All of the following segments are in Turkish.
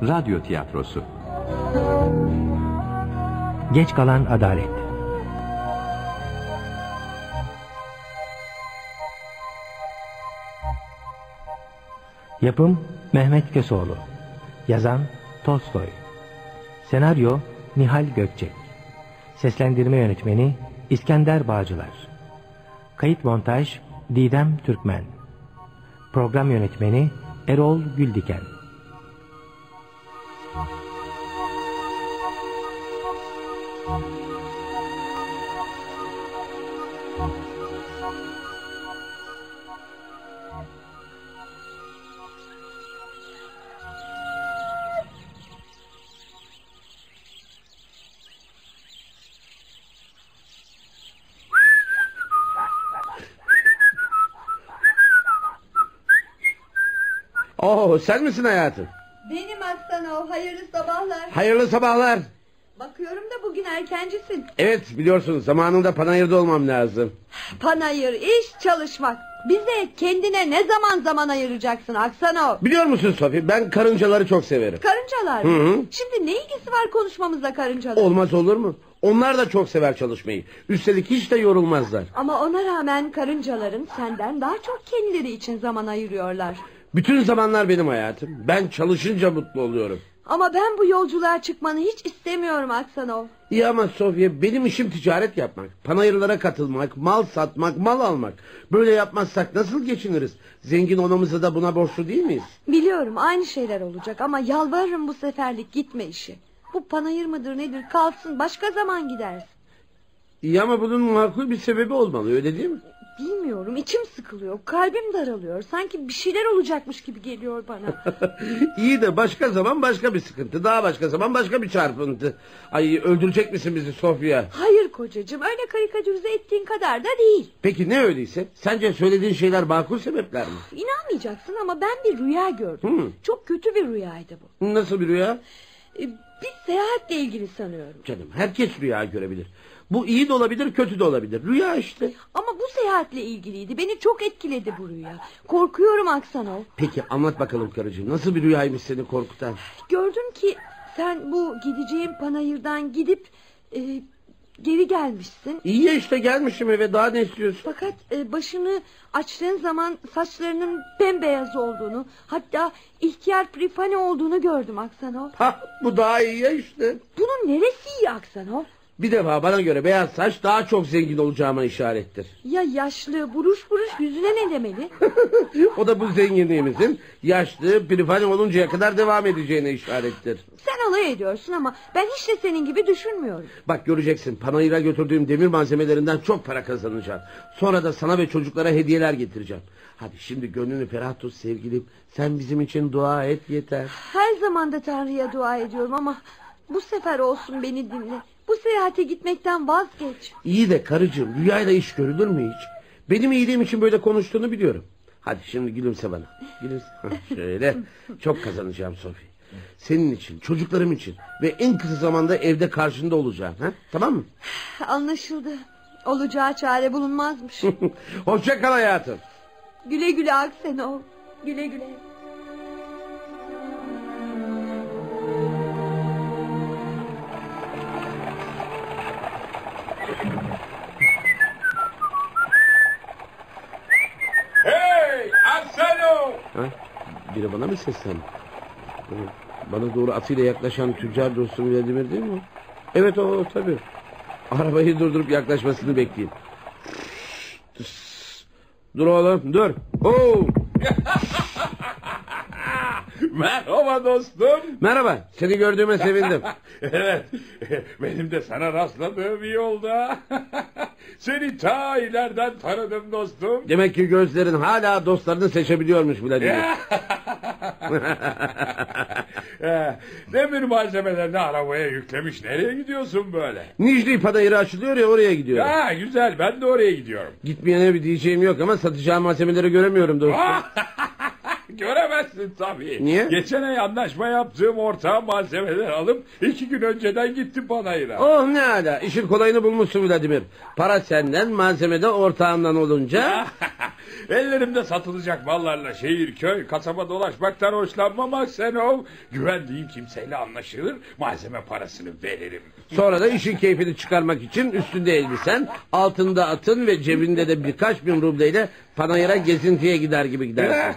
Radyo tiyatrosu. Geç kalan adalet. Yapım Mehmet Köseoğlu. Yazan Tolstoy. Senaryo Nihal Gökçek. Seslendirme yönetmeni İskender Bağcılar. Kayıt montaj Didem Türkmen. Program yönetmeni Erol Güldiken. Oo, sen misin hayatım? Benim Aslanov, hayırlı sabahlar. Hayırlı sabahlar. Bakıyorum da bugün erkencisin. Evet, biliyorsun zamanında panayırda olmam lazım. Panayır, iş, çalışmak. Bize kendine ne zaman ayıracaksın Aksanov? Biliyor musun Sofi, ben karıncaları çok severim. Karıncalar mı? Hı. Şimdi ne ilgisi var konuşmamızla karıncalar? Olmaz olur mu? Onlar da çok sever çalışmayı. Üstelik hiç de yorulmazlar. Ama ona rağmen karıncaların senden daha çok kendileri için zaman ayırıyorlar. Bütün zamanlar benim hayatım. Ben çalışınca mutlu oluyorum. Ama ben bu yolculuğa çıkmanı hiç istemiyorum Aksanov. İyi ama Sofya, benim işim ticaret yapmak. Panayırlara katılmak, mal satmak, mal almak. Böyle yapmazsak nasıl geçiniriz? Zengin olmamıza da buna borçlu değil miyiz? Biliyorum aynı şeyler olacak ama yalvarırım bu seferlik gitme işi. Bu panayır mıdır nedir kalsın, başka zaman gidersin. İyi ama bunun makul bir sebebi olmalı, öyle değil mi? Bilmiyorum, içim sıkılıyor, kalbim daralıyor. Sanki bir şeyler olacakmış gibi geliyor bana. İyi de başka zaman başka bir sıkıntı, daha başka zaman başka bir çarpıntı. Ay, öldürecek misin bizi Sofya? Hayır kocacığım, öyle karikatürize ettiğin kadar da değil. Peki ne öyleyse? Sence söylediğin şeyler makul sebepler mi? İnanmayacaksın ama ben bir rüya gördüm. Çok kötü bir rüyaydı bu. Nasıl bir rüya? Bir seyahatle ilgili sanıyorum. Canım, herkes rüya görebilir. Bu iyi de olabilir, kötü de olabilir. Rüya işte. Ama bu seyahatle ilgiliydi. Beni çok etkiledi bu rüya. Korkuyorum Aksanov. Peki anlat bakalım karıcığım. Nasıl bir rüyaymış seni korkutan? Gördüm ki sen bu gideceğim panayırdan gidip geri gelmişsin. İyi ya, işte gelmişim eve, daha ne istiyorsun? Fakat başını açtığın zaman saçlarının bembeyaz olduğunu, hatta ihtiyar Prifani olduğunu gördüm Aksanov. Bu daha iyi ya işte. Bunun neresi iyi Aksanov? Bir defa bana göre beyaz saç daha çok zengin olacağıma işarettir. Ya yaşlı, buruş buruş yüzüne ne demeli? O da bu zenginliğimizin yaşlı, pirifani oluncaya kadar devam edeceğine işarettir. Sen alay ediyorsun ama ben hiç de senin gibi düşünmüyorum. Bak göreceksin, panayıra götürdüğüm demir malzemelerinden çok para kazanacağım. Sonra da sana ve çocuklara hediyeler getireceğim. Hadi şimdi gönlünü ferah tut sevgilim. Sen bizim için dua et yeter. Her zaman da Tanrı'ya dua ediyorum ama bu sefer olsun beni dinle. Bu seyahate gitmekten vazgeç. İyi de karıcığım, rüyayla iş görülür mü hiç? Benim iyiliğim için böyle konuştuğunu biliyorum. Hadi şimdi gülümse bana. Gülümse. Şöyle. Çok kazanacağım Sofi. Senin için, çocuklarım için ve en kısa zamanda evde karşında olacağım. Ha? Tamam mı? Anlaşıldı. Olacağı çare bulunmazmış. Hoşça kal hayatım. Güle güle Aksanov. Güle güle. Hey Aslanov! Biri bana mı seslendi? Bana doğru atıyla yaklaşan tüccar dostum Vladimir değil mi o? Evet o tabii. Arabayı durdurup yaklaşmasını bekleyeyim. Dur oğlum dur. Oo. Merhaba dostum. Merhaba, seni gördüğüme sevindim. Evet, benim de sana rastladığım iyi oldu. Seni ta ileriden tanıdım dostum. Demek ki gözlerin hala dostlarını seçebiliyormuş Vladimir. Demir malzemelerini arabaya yüklemiş. Nereye gidiyorsun böyle? Nijli panayırı açılıyor ya, oraya gidiyorum. Güzel, ben de oraya gidiyorum. Gitmeyene bir diyeceğim yok ama satacağım malzemeleri göremiyorum dostum. Göremezsin tabii. Niye? Geçen ay anlaşma yaptığım ortağın malzemeler alıp 2 gün önceden gittim panayıra. Oh ne ala, işin kolayını bulmuşsun Vladimir. Para senden, malzeme de ortağından olunca. Ellerimde satılacak mallarla şehir, köy, kasaba dolaşmaktan hoşlanmamak Senov. Güvendiğim kimseyle anlaşılır, malzeme parasını veririm. Sonra da işin keyfini çıkarmak için üstünde elbisen, altında atın ve cebinde de birkaç bin rubleyle panayıra gezintiye gider gibi gidersin.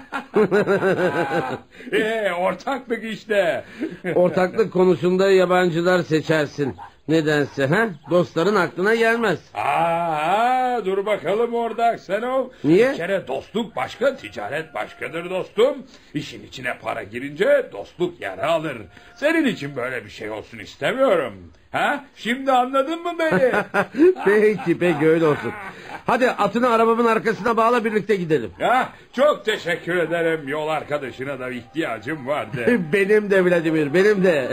Ortaklık işte. Ortaklık konusunda yabancılar seçersin. Nedense dostların aklına gelmez. Dur bakalım orada Senov. Niye? Bir kere dostluk başka, ticaret başkadır dostum. İşin içine para girince dostluk yara alır. Senin için böyle bir şey olsun istemiyorum. Şimdi anladın mı beni? Peki öyle olsun. Hadi atını arabamın arkasına bağla, birlikte gidelim. Çok teşekkür ederim. Yol arkadaşına da ihtiyacım vardı. Benim de Vladimir, benim de.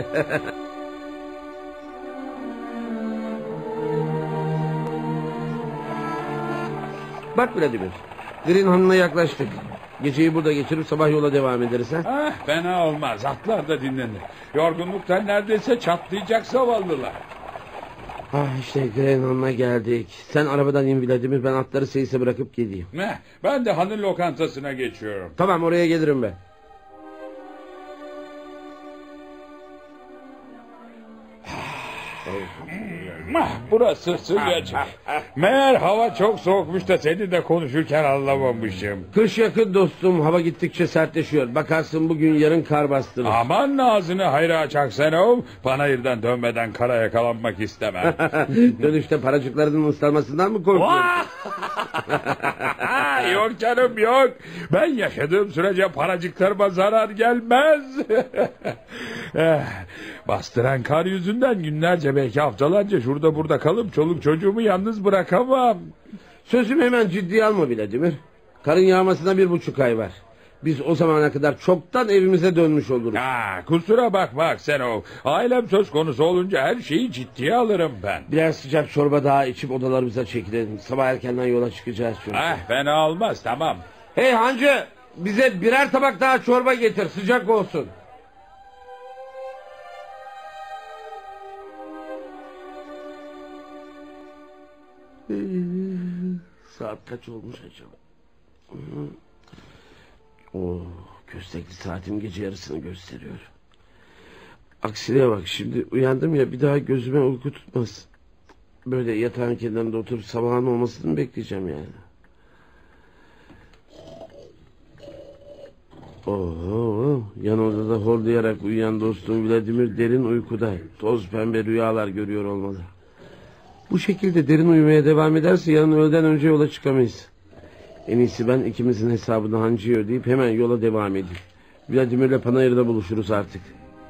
Bak Vladimir, Green Hanım'la yaklaştık. Geceyi burada geçirip sabah yola devam ederiz. Fena olmaz, atlar da dinlenir. Yorgunluktan neredeyse çatlayacak zavallılar. İşte Green Hanım'a geldik. Sen arabadan in Vladimir, ben atları seyise bırakıp geleyim. Ben de hanın lokantasına geçiyorum. Tamam, oraya gelirim ben. Burası sıcacık. Meğer hava çok soğukmuş da seni de konuşurken anlamamışım. Kış yakın dostum, hava gittikçe sertleşiyor. Bakarsın bugün yarın kar bastırır. Aman ağzını hayra açak Senov. Panayırdan dönmeden kara yakalanmak istemem. Dönüşte paracıklarının ıslanmasından mı korkuyorsun? Yok canım yok. Ben yaşadığım sürece paracıklarıma zarar gelmez. Bastıran kar yüzünden günlerce, belki haftalarca şurada burada kalıp çoluk çocuğumu yalnız bırakamam. Sözümü hemen ciddiye alma Vladimir. Karın yağmasına 1,5 ay var. Biz o zamana kadar çoktan evimize dönmüş oluruz. Kusura bakma Senov. Ailem söz konusu olunca her şeyi ciddiye alırım ben. Biraz sıcak çorba daha içip odalarımıza çekilelim. Sabah erkenden yola çıkacağız çünkü. Fena olmaz, tamam. Hey hancı, bize birer tabak daha çorba getir, sıcak olsun. Saat kaç olmuş acaba? Köstekli saatim gece yarısını gösteriyor. Aksine bak, şimdi uyandım ya, bir daha gözüme uyku tutmaz. Böyle yatağın kenarında oturup sabahın olmasını bekleyeceğim yani. Yan odada horlayarak uyuyan dostum Vladimir derin uykuda. Toz pembe rüyalar görüyor olmalı. Bu şekilde derin uyumaya devam ederse yarın öğleden önce yola çıkamayız. En iyisi ben ikimizin hesabını hancıya ödeyip hemen yola devam edeyim. Vladimir'le Panayır'da buluşuruz artık.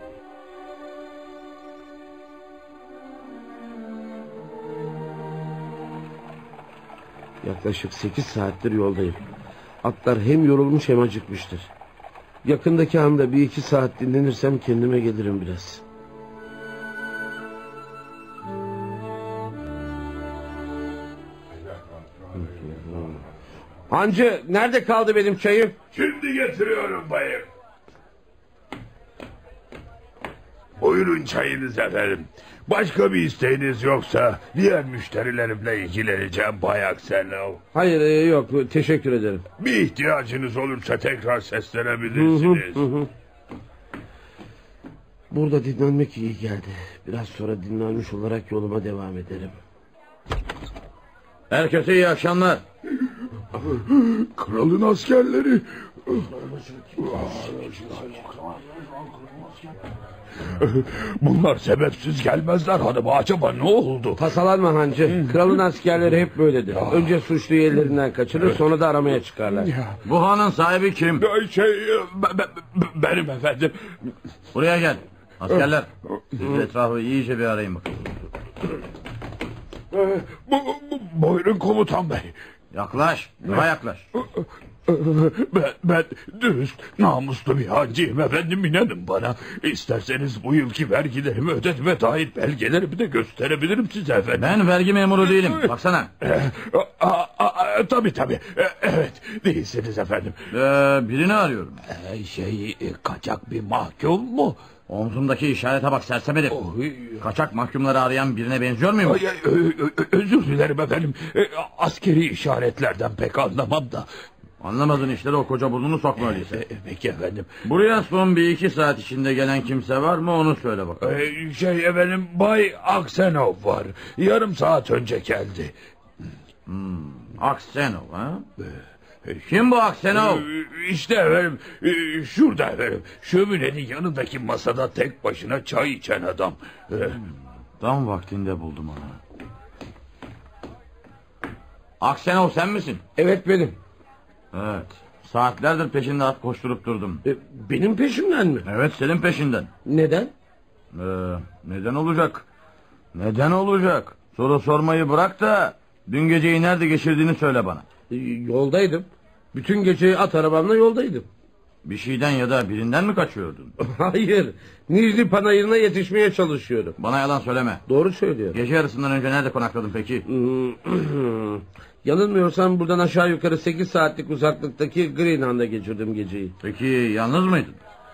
Yaklaşık 8 saattir yoldayım. Atlar hem yorulmuş hem acıkmıştır. Yakındaki anda 1-2 saat dinlenirsem kendime gelirim biraz. Hancı, nerede kaldı benim çayım? Şimdi getiriyorum bayım. Buyurun çayınız efendim. Başka bir isteğiniz yoksa diğer müşterilerimle ilgileneceğim Bay Akselov. Hayır, yok, teşekkür ederim. Bir ihtiyacınız olursa tekrar seslenebilirsiniz. Burada dinlenmek iyi geldi. Biraz sonra dinlenmiş olarak yoluma devam ederim. Herkese iyi akşamlar. Kralın askerleri. Bunlar sebepsiz gelmezler hanım. Acaba ne oldu? Tasalanma hancı. Kralın askerleri hep böyledir. Önce suçluyu ellerinden kaçırır, sonra da aramaya çıkarlar. Bu hanın sahibi kim? Benim efendim. Buraya gel. Askerler. Siz etrafı iyice bir arayın bakın. Buyurun komutan bey. Yaklaş. Daha yaklaş. Ben dürüst, namuslu bir hancıyım efendim, inanın bana. İsterseniz bu yılki vergilerimi ödetime dair belgelerimi de gösterebilirim size efendim. Ben vergi memuru değilim. Baksana. Tabii. Evet, değilsiniz efendim. Birini arıyorum. Kaçak bir mahkum mu? Omzumdaki işarete bak sersem herif. Oy. Kaçak mahkumları arayan birine benziyor muyum? Özür dilerim efendim. Askeri işaretlerden pek anlamam da. Anlamadın işleri, o koca burnunu sokma öyleyse. Peki efendim. Buraya son 1-2 saat içinde gelen kimse var mı, onu söyle bakalım. Efendim, Bay Aksenov var. Yarım saat önce geldi. Aksenov ha? Kim bu Aksenov? İşte efendim, şurada efendim. Şöminenin yanındaki masada tek başına çay içen adam. Tam vaktinde buldum onu. Aksenov sen misin? Evet benim. Evet. Saatlerdir peşinde at koşturup durdum. Benim peşimden mi? Evet, senin peşinden. Neden? Neden olacak? Neden olacak? Soru sormayı bırak da dün geceyi nerede geçirdiğini söyle bana. Yoldaydım. Bütün geceyi at arabamla yoldaydım. Bir şeyden ya da birinden mi kaçıyordun? Hayır. Nijli Panayırı'na yetişmeye çalışıyorum. Bana yalan söyleme. Doğru söylüyor. Gece yarısından önce nerede konakladın peki? Yanılmıyorsam buradan aşağı yukarı 8 saatlik uzaklıktaki Greenhand'da geçirdim geceyi. Peki yalnız mıydın?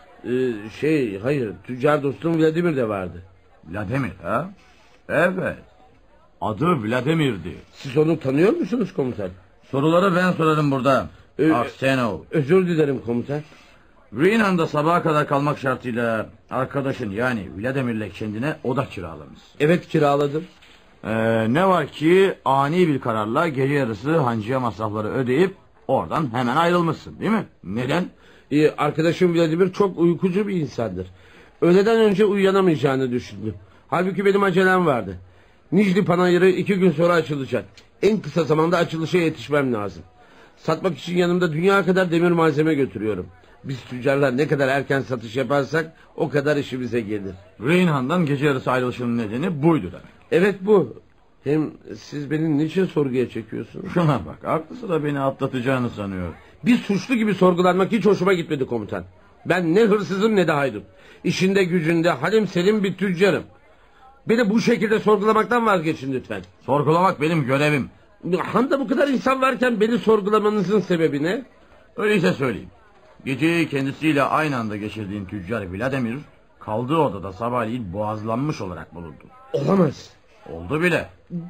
Hayır, tüccar dostum Vladimir de vardı. Vladimir ha? Evet. Adı Vladimir'di. Siz onu tanıyor musunuz komutan? Soruları ben sorarım burada. Aksenov. Özür dilerim komutan. Greenhand'da sabaha kadar kalmak şartıyla arkadaşın yani Vladimir'le kendine oda kiralamışsın. Evet, kiraladım. Ne var ki ani bir kararla gece yarısı hancıya masrafları ödeyip oradan hemen ayrılmışsın, değil mi? Neden? Arkadaşım Vladimir çok uykucu bir insandır. Öğleden önce uyanamayacağını düşündüm. Halbuki benim acelem vardı. Nijli Panayırı 2 gün sonra açılacak. En kısa zamanda açılışa yetişmem lazım. Satmak için yanımda dünya kadar demir malzeme götürüyorum. Biz tüccarlar ne kadar erken satış yaparsak o kadar işimize gelir. Greenhand'dan gece yarısı ayrılışının nedeni buydu demek. Evet, bu. Hem siz beni niçin sorguya çekiyorsunuz? Şuna bak, aklı sıra beni atlatacağını sanıyor. Bir suçlu gibi sorgulanmak hiç hoşuma gitmedi komutan. Ben ne hırsızım ne de haydut. İşinde gücünde halim selim bir tüccarım. Beni bu şekilde sorgulamaktan vazgeçin lütfen. Sorgulamak benim görevim. Handa bu kadar insan varken beni sorgulamanızın sebebi ne? Öyleyse söyleyeyim. Geceyi kendisiyle aynı anda geçirdiğin tüccar Vladimir kaldığı odada sabahleyin boğazlanmış olarak bulundu. Olamaz. Oldu bile.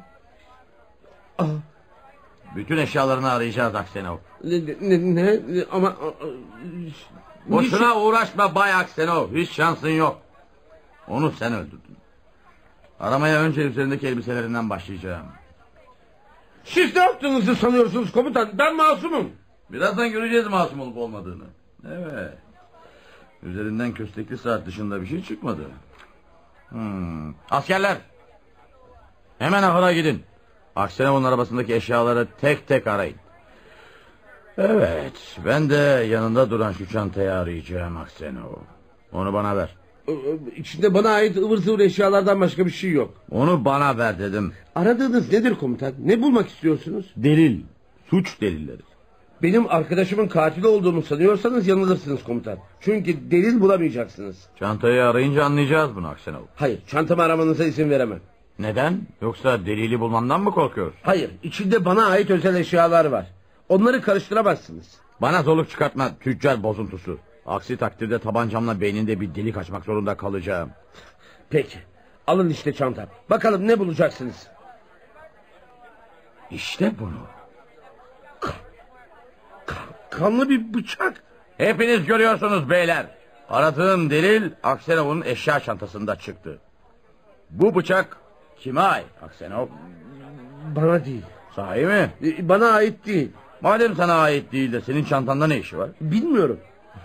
Bütün eşyalarını arayacağız Aksenov. Ne? Ama... Boşuna uğraşma Bay Aksenov. Hiç şansın yok. Onu sen öldürdün. Aramaya önce üzerindeki elbiselerinden başlayacağım. Siz ne yaptığınızı sanıyorsunuz komutan? Ben masumum. Birazdan göreceğiz masum olup olmadığını. Evet. Üzerinden köstekli saat dışında bir şey çıkmadı. Askerler! Hemen ahıra gidin. Aksenov'un arabasındaki eşyaları tek tek arayın. Evet, ben de yanında duran şu çantayı arayacağım Aksenov. Onu bana ver. İçinde bana ait ıvır zıvır eşyalardan başka bir şey yok. Onu bana ver dedim. Aradığınız nedir komutan? Ne bulmak istiyorsunuz? Delil, suç delilleri. Benim arkadaşımın katili olduğumu sanıyorsanız yanılırsınız komutan. Çünkü delil bulamayacaksınız. Çantayı arayınca anlayacağız bunu Aksenov. Hayır, çantamı aramanıza izin veremem. Neden? Yoksa delili bulmamdan mı korkuyorsun? Hayır, içinde bana ait özel eşyalar var. Onları karıştıramazsınız. Bana zorluk çıkartma tüccar bozuntusu. Aksi takdirde tabancamla beyninde bir delik açmak zorunda kalacağım. Peki, alın işte çantam. Bakalım ne bulacaksınız? İşte bunu. Kanlı bir bıçak. Hepiniz görüyorsunuz beyler. Aradığım delil Aksenov'un eşya çantasında çıktı. Bu bıçak kime ait Aksenov? Bana değil. Sahi mi? Bana ait değil. Madem sana ait değil de senin çantanda ne işi var? Bilmiyorum.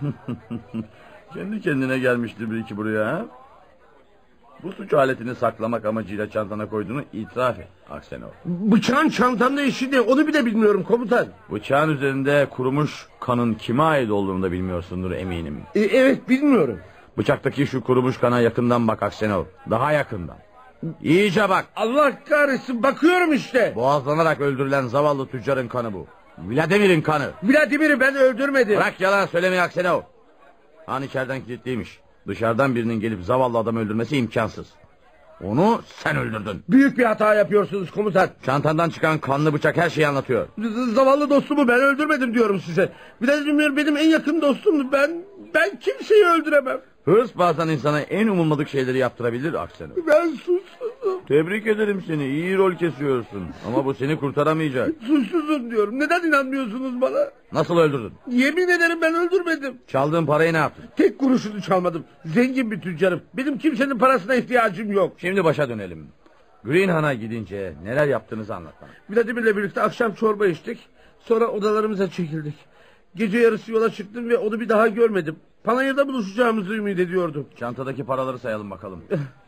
Kendi kendine gelmiştir bir iki buraya ha? Bu suç aletini saklamak amacıyla çantana koyduğunu itiraf et Aksenov. Bıçağın çantamda işi ne? Onu bile bilmiyorum komutan. Bıçağın üzerinde kurumuş kanın kime ait olduğunu da bilmiyorsundur eminim. Evet, bilmiyorum. Bıçaktaki şu kurumuş kana yakından bak Aksenov. Daha yakından. İyice bak. Allah kahretsin, bakıyorum işte. Boğazlanarak öldürülen zavallı tüccarın kanı bu. Vladimir'in kanı. Vladimir'i ben öldürmedim. Bırak yalan söylemeyi Aksenov. Han içeriden kilitliymiş. Dışarıdan birinin gelip zavallı adamı öldürmesi imkansız. Onu sen öldürdün. Büyük bir hata yapıyorsunuz komutan. Çantandan çıkan kanlı bıçak her şeyi anlatıyor. Zavallı dostumu ben öldürmedim diyorum size. Vladimir benim en yakın dostumdu. Ben kimseyi öldüremem. Hırs bazen insana en umulmadık şeyleri yaptırabilir Aksenov. Ben suçsuzum. Tebrik ederim seni. İyi rol kesiyorsun. Ama bu seni kurtaramayacak. Suçsuzum diyorum. Neden inanmıyorsunuz bana? Nasıl öldürdün? Yemin ederim ben öldürmedim. Çaldığın parayı ne yaptın? Tek kuruşunu çalmadım. Zengin bir tüccarım. Benim kimsenin parasına ihtiyacım yok. Şimdi başa dönelim. Greenhan'a gidince neler yaptığınızı anlat bana. Vladimir'le birlikte akşam çorba içtik. Sonra odalarımıza çekildik. Gece yarısı yola çıktım ve onu bir daha görmedim. Panayır'da buluşacağımızı ümit ediyordum. Çantadaki paraları sayalım bakalım.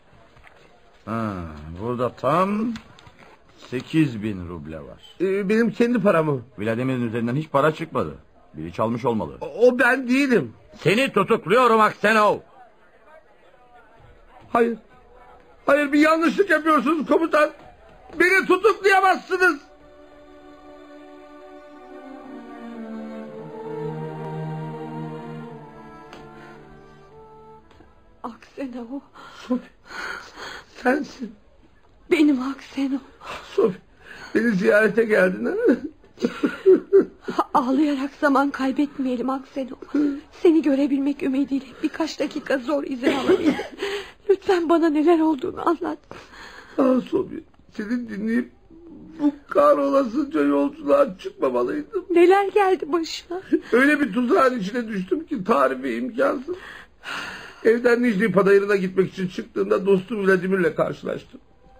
Burada tam 8.000 ruble var. Benim kendi paramı. Vladimir'in üzerinden hiç para çıkmadı. Biri çalmış olmalı. O ben değilim. Seni tutukluyorum Aksenov. Hayır. Hayır, bir yanlışlık yapıyorsunuz komutan. Beni tutuklayamazsınız. Aksenov. Sofi, sensin. Benim Aksenov. Sofi, beni ziyarete geldin ha? Ağlayarak zaman kaybetmeyelim Aksenov. Seni görebilmek ümidiyle birkaç dakika zor izin alabildim. Lütfen bana neler olduğunu anlat. Sofi, seni dinleyip bu kahrolasıca yolculuğa çıkmamalıydım. Neler geldi başına? Öyle bir tuzağın içine düştüm ki tarifi imkansız. Evden Nijni Panayırı'na gitmek için çıktığımda dostum Vladimir'le karşılaştım.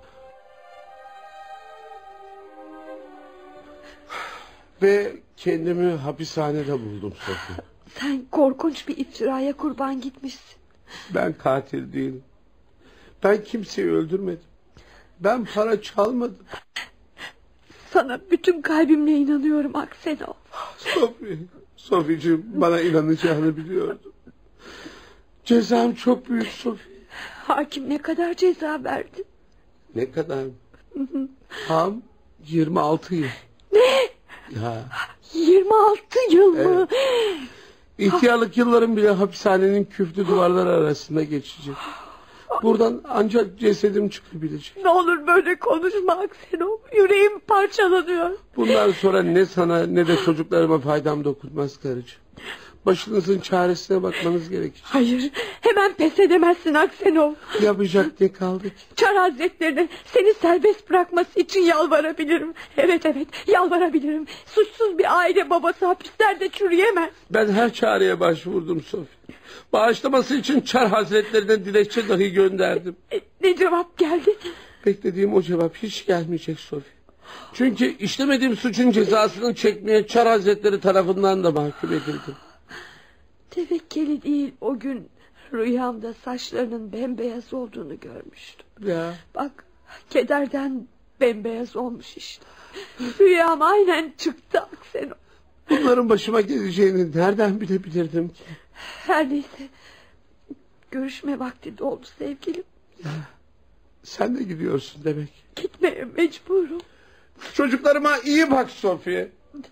Ve kendimi hapishanede buldum Sofi. Sen korkunç bir iftiraya kurban gitmişsin. Ben katil değilim. Ben kimseyi öldürmedim. Ben para çalmadım. Sana bütün kalbimle inanıyorum Aksenov. Sofi'cim, bana inanacağını biliyordum. Cezam çok büyük Sofi. Hakim ne kadar ceza verdi? Ne kadar? Tam 26 yıl. Ne? Ya. 26 yıl mı? Evet. İhtiyarlık yıllarım bile hapishanenin küflü duvarları arasında geçecek. Buradan ancak cesedim çıkabilecek. Ne olur böyle konuşma Aksenov. Yüreğim parçalanıyor. Bundan sonra ne sana ne de çocuklarıma faydam dokunmaz karıcığım. Başınızın çaresine bakmanız gerekir. Hayır, hemen pes edemezsin Aksenov. Yapacak ne kaldı ki? Çar Hazretlerine seni serbest bırakması için yalvarabilirim. Evet, yalvarabilirim. Suçsuz bir aile babası hapislerde çürüyemez. Ben her çareye başvurdum Sofi. Bağışlaması için Çar Hazretlerine dilekçe dahi gönderdim. Ne cevap geldi? Beklediğim o cevap hiç gelmeyecek Sofi. Çünkü işlemediğim suçun cezasını çekmeye Çar Hazretleri tarafından da mahkum edildim. Tevekkeli değil, o gün rüyamda saçlarının bembeyaz olduğunu görmüştüm. Ya. Bak, kederden bembeyaz olmuş işte. Rüyam aynen çıktı Aksenov. Bunların başıma geleceğini nereden bilebilirdim ki? Her neyse, görüşme vakti doldu sevgilim. Ya, sen de gidiyorsun demek. Gitmeye mecburum. Çocuklarıma iyi bak Sofi.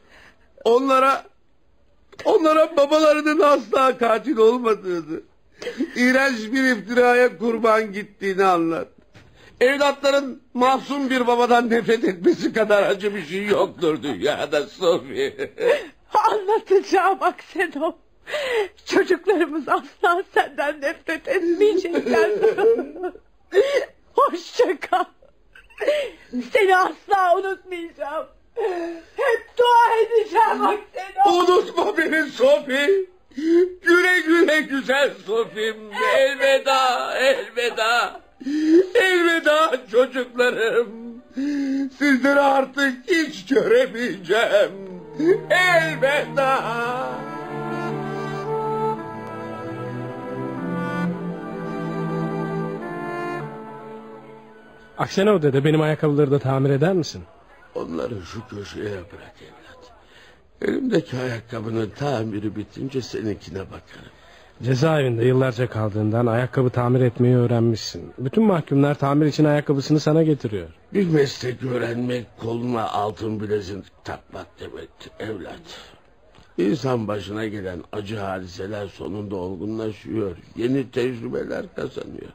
Onlara babalarının asla katil olmadığını, iğrenç bir iftiraya kurban gittiğini anlat. Evlatların masum bir babadan nefret etmesi kadar acı bir şey yoktur dünyada Sofi. Anlatacağım Aksenov. Çocuklarımız asla senden nefret etmeyecekler. Hoşça kal. Seni asla unutmayacağım. Hep dua edeceğim Aksenov. Unutma beni Sofi. Güle güle güzel Sofi'm. Elveda, elveda. Elveda çocuklarım. Sizleri artık hiç göremeyeceğim. Elveda. Aksenov dede, benim ayakkabıları da tamir eder misin? Onları şu köşeye bırak evlat. Elimdeki ayakkabının tamiri bitince seninkine bakarım. Cezaevinde yıllarca kaldığından ayakkabı tamir etmeyi öğrenmişsin. Bütün mahkumlar tamir için ayakkabısını sana getiriyor. Bir meslek öğrenmek koluna altın bilezik takmak demektir evlat. İnsan başına gelen acı hadiseler sonunda olgunlaşıyor. Yeni tecrübeler kazanıyor.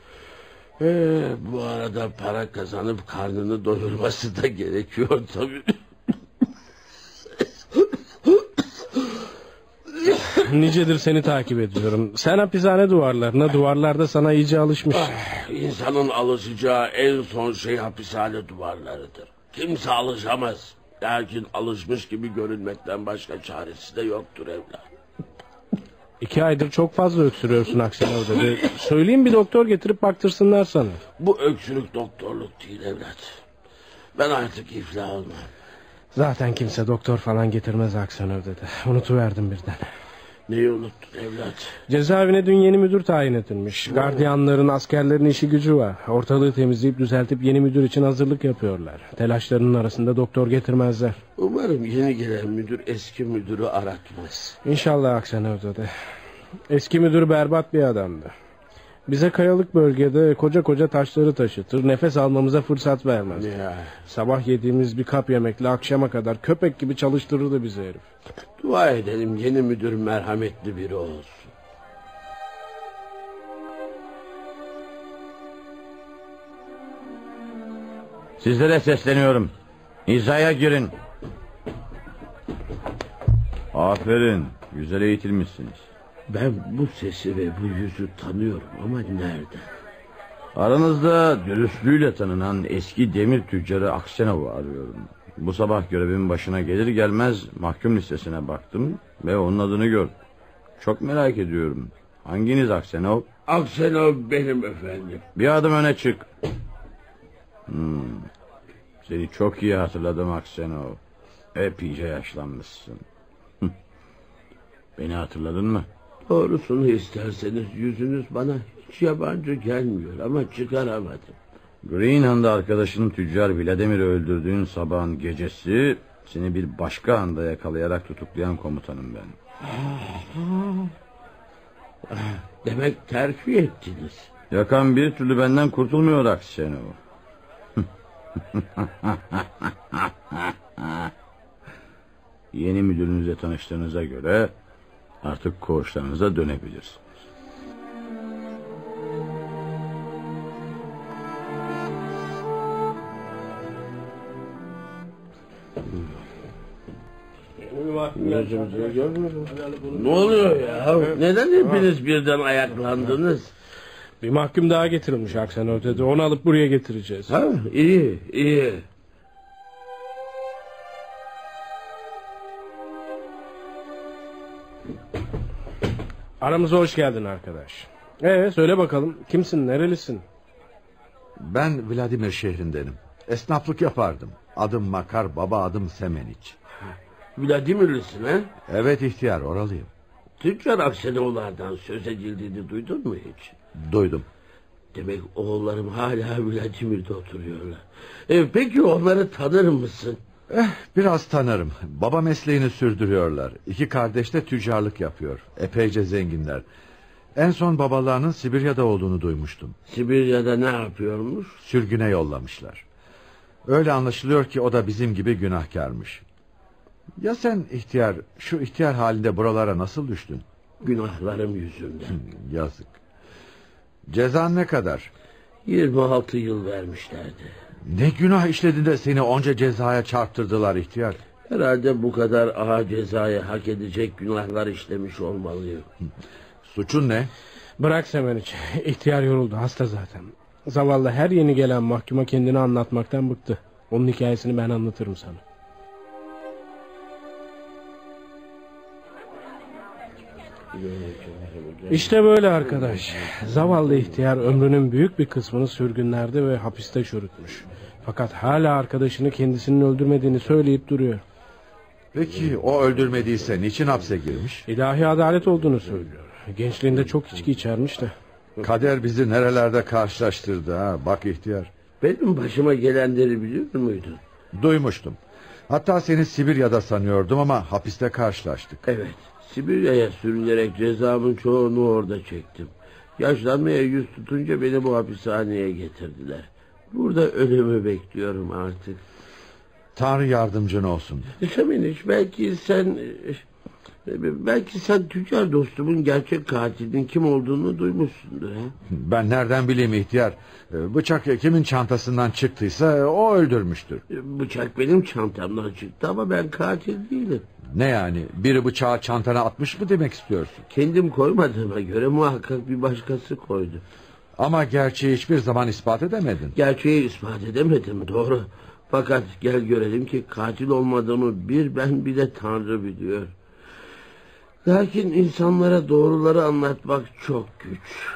Bu arada para kazanıp karnını doyurması da gerekiyor tabii. Nicedir seni takip ediyorum. Sen hapishane duvarlarına, duvarlar da sana iyice alışmış. İnsanın alışacağı en son şey hapishane duvarlarıdır. Kimse alışamaz. Lakin alışmış gibi görünmekten başka çaresi de yoktur evlat. 2 aydır çok fazla öksürüyorsun Aksenov dedi. Söyleyeyim bir doktor getirip baktırsınlar sana. Bu öksürük doktorluk değil evlat. Ben artık iflah olmam. Zaten kimse doktor falan getirmez Aksenov dedi. Unutuverdim birden. Neyi unuttun evlat? Cezaevine dün yeni müdür tayin edilmiş. Gardiyanların, askerlerin işi gücü var. Ortalığı temizleyip düzeltip yeni müdür için hazırlık yapıyorlar. Telaşlarının arasında doktor getirmezler. Umarım yeni gelen müdür eski müdürü aratmaz. İnşallah Aksenov dedi. Eski müdür berbat bir adamdı. Bize kayalık bölgede koca koca taşları taşıtır, nefes almamıza fırsat vermez. Sabah yediğimiz bir kap yemekle akşama kadar köpek gibi çalıştırırdı bizi herif. Dua edelim yeni müdür merhametli biri olsun. Sizlere sesleniyorum. Hizaya girin. Aferin. Güzel eğitilmişsiniz. Ben bu sesi ve bu yüzü tanıyorum ama nerede? Aranızda dürüstlüğüyle tanınan eski demir tüccarı Aksenov'u arıyorum. Bu sabah görevimin başına gelir gelmez mahkum listesine baktım ve onun adını gördüm. Çok merak ediyorum. Hanginiz Aksenov? Aksenov benim efendim. Bir adım öne çık. Seni çok iyi hatırladım Aksenov. Epeyce yaşlanmışsın. Beni hatırladın mı? Doğrusunu isterseniz yüzünüz bana hiç yabancı gelmiyor ama çıkaramadım. Greenhand'da arkadaşının tüccar Vladimir'i öldürdüğün sabahın gecesi seni bir başka anda yakalayarak tutuklayan komutanım ben. Demek terfi ettiniz. Yakan bir türlü benden kurtulmuyor Aksenov. Yeni müdürünüzle tanıştığınıza göre artık koğuşlarınıza dönebilirsiniz. Ne oluyor ya? Neden hepiniz birden ayaklandınız? Bir mahkum daha getirilmiş Aksenov dedi. Onu alıp buraya getireceğiz. Ha, iyi, iyi. Aramıza hoş geldin arkadaş. Söyle bakalım kimsin, nerelisin? Ben Vladimir şehrindenim. Esnaflık yapardım. Adım Makar, baba adım Semeniç. Vladimirlisin ha? Evet ihtiyar, oralıyım. Tüccar Aksenovlardan söz edildiğini duydun mu hiç? Duydum. Demek oğullarım hala Vladimir'de oturuyorlar. Peki onları tanır mısın? Biraz tanırım. Baba mesleğini sürdürüyorlar. 2 kardeş de tüccarlık yapıyor. Epeyce zenginler. En son babalarının Sibirya'da olduğunu duymuştum. Sibirya'da ne yapıyormuş? Sürgüne yollamışlar. Öyle anlaşılıyor ki o da bizim gibi günahkarmış. Ya sen ihtiyar, şu ihtiyar halinde buralara nasıl düştün? Günahlarım yüzünden. Yazık. Cezan ne kadar? 26 yıl vermişlerdi. Ne günah işledin de seni onca cezaya çarptırdılar ihtiyar? Herhalde bu kadar ağır cezayı hak edecek günahlar işlemiş olmalıyım. Suçun ne? Bırak Semeniç. İhtiyar yoruldu, hasta zaten. Zavallı her yeni gelen mahkuma kendini anlatmaktan bıktı. Onun hikayesini ben anlatırım sana. İşte böyle arkadaş. Zavallı ihtiyar ömrünün büyük bir kısmını sürgünlerde ve hapiste çürütmüş. Fakat hala arkadaşını kendisinin öldürmediğini söyleyip duruyor. Peki o öldürmediyse niçin hapse girmiş? İlahi adalet olduğunu söylüyor. Gençliğinde çok içki içermiş de. Kader bizi nerelerde karşılaştırdı ha, bak ihtiyar. Benim başıma gelenleri biliyor muydun? Duymuştum. Hatta seni Sibirya'da sanıyordum ama hapiste karşılaştık. Evet, Sibirya'ya sürünerek cezamın çoğunu orada çektim. Yaşlanmaya yüz tutunca beni bu hapishaneye getirdiler. Burada ölümü bekliyorum artık. Tanrı yardımcın olsun. Semeniç, belki sen tüccar dostumun gerçek katilinin kim olduğunu duymuşsundur. He? Ben nereden bileyim ihtiyar? Bıçak kimin çantasından çıktıysa o öldürmüştür. Bıçak benim çantamdan çıktı ama ben katil değilim. Ne yani? Biri bıçağı çantana atmış mı demek istiyorsun? Kendim koymadığıma göre muhakkak bir başkası koydu. Ama gerçeği hiçbir zaman ispat edemedin. Gerçeği ispat edemedim, doğru. Fakat gel görelim ki katil olmadığımı bir ben bir de Tanrı biliyor. Lakin insanlara doğruları anlatmak çok güç.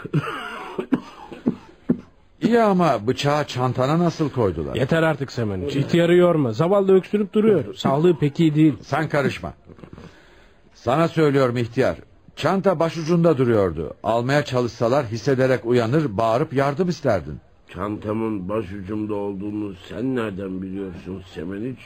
İyi ama bıçağı çantana nasıl koydular? Yeter artık Semeniç. İhtiyarı yorma. Zavallı öksürüp duruyor. Sağlığı pek iyi değil. Sen karışma. Sana söylüyorum ihtiyar. Çanta başucunda duruyordu. Almaya çalışsalar hissederek uyanır, bağırıp yardım isterdin. Çantamın başucumda olduğunu sen nereden biliyorsun Semeniç?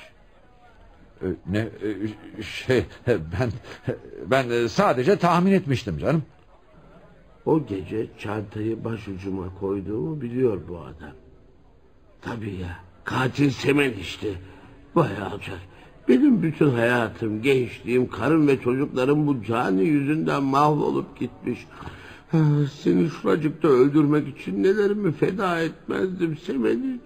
Ben sadece tahmin etmiştim canım. O gece çantayı başucuma koyduğumu biliyor bu adam. Tabii ya, katil Semeniç'ti. Vay alçak. Benim bütün hayatım, gençliğim, karım ve çocuklarım bu cani yüzünden mahvolup gitmiş. Seni şuracıkta öldürmek için nelerimi feda etmezdim Semeniç.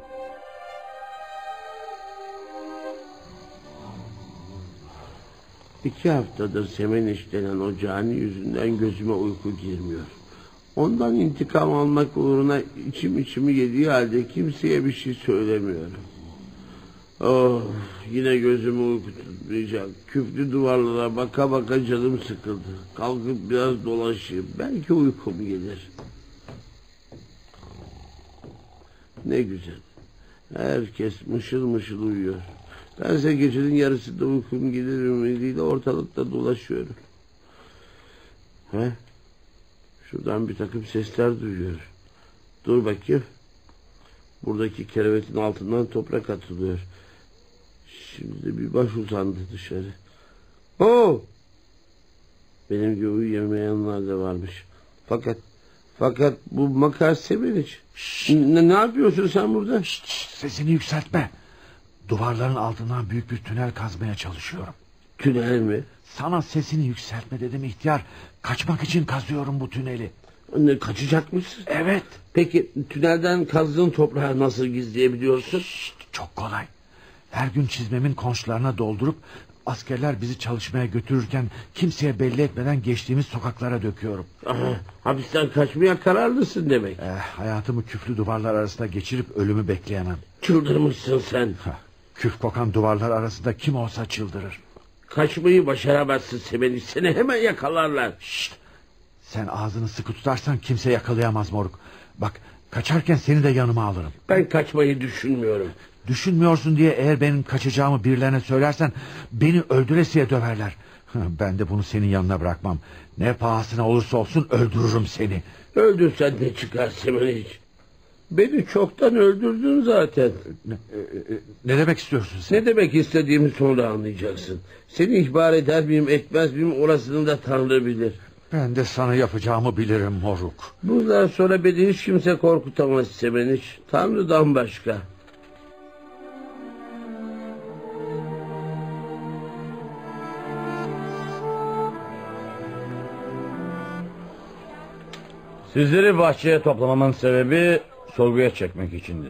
İki haftadır Semeniç denen o cani yüzünden gözüme uyku girmiyor. Ondan intikam almak uğruna içimi yediği halde kimseye bir şey söylemiyorum. Oh, yine gözümü uyku tutmayacak. Küflü duvarlara baka baka canım sıkıldı. Kalkıp biraz dolaşayım. Belki uykum gelir. Ne güzel. Herkes mışıl mışıl uyuyor. Bense gecenin yarısında uykum gelir ümidiyle ortalıkta dolaşıyorum. Şuradan bir takım sesler duyuyorum. Dur bakayım. Buradaki kerevetin altından toprak atılıyor. Şimdi de bir baş uzandı dışarı. Benim gibi uyuyamayanlar da varmış. Fakat bu makar Semeniç. Ne yapıyorsun sen burada? Sesini yükseltme. Duvarların altından büyük bir tünel kazmaya çalışıyorum. Tünel mi? Sana sesini yükseltme dedim ihtiyar. Kaçmak için kazıyorum bu tüneli. Kaçacak mısın? Evet. Peki tünelden kazdığın toprağı nasıl gizleyebiliyorsun? Çok kolay. Her gün çizmemin konçlarına doldurup askerler bizi çalışmaya götürürken kimseye belli etmeden geçtiğimiz sokaklara döküyorum. Hapisten kaçmaya kararlısın demek. Hayatımı küflü duvarlar arasında geçirip ölümü bekleyemem. Çıldırmışsın sen. Küf kokan duvarlar arasında kim olsa çıldırır. Kaçmayı başaramazsın Semeniç. Seni hemen yakalarlar. Sen ağzını sıkı tutarsan kimse yakalayamaz moruk. Bak kaçarken seni de yanıma alırım. Ben kaçmayı düşünmüyorum. Düşünmüyorsun diye eğer benim kaçacağımı birilerine söylersen beni öldüresiye döverler. Ben de bunu senin yanına bırakmam. Ne pahasına olursa olsun öldürürüm seni. Öldürsen de çıkar Semeniç. Beni çoktan öldürdün zaten. Ne demek istiyorsun sen? Ne demek istediğimi sonra anlayacaksın. Seni ihbar eder miyim etmez miyim orasını da Tanrı bilir. Ben de sana yapacağımı bilirim moruk. Bundan sonra beni hiç kimse korkutamaz Semeniç. Tanrı'dan başka. Sizleri bahçeye toplamamın sebebi sorguya çekmek içindir.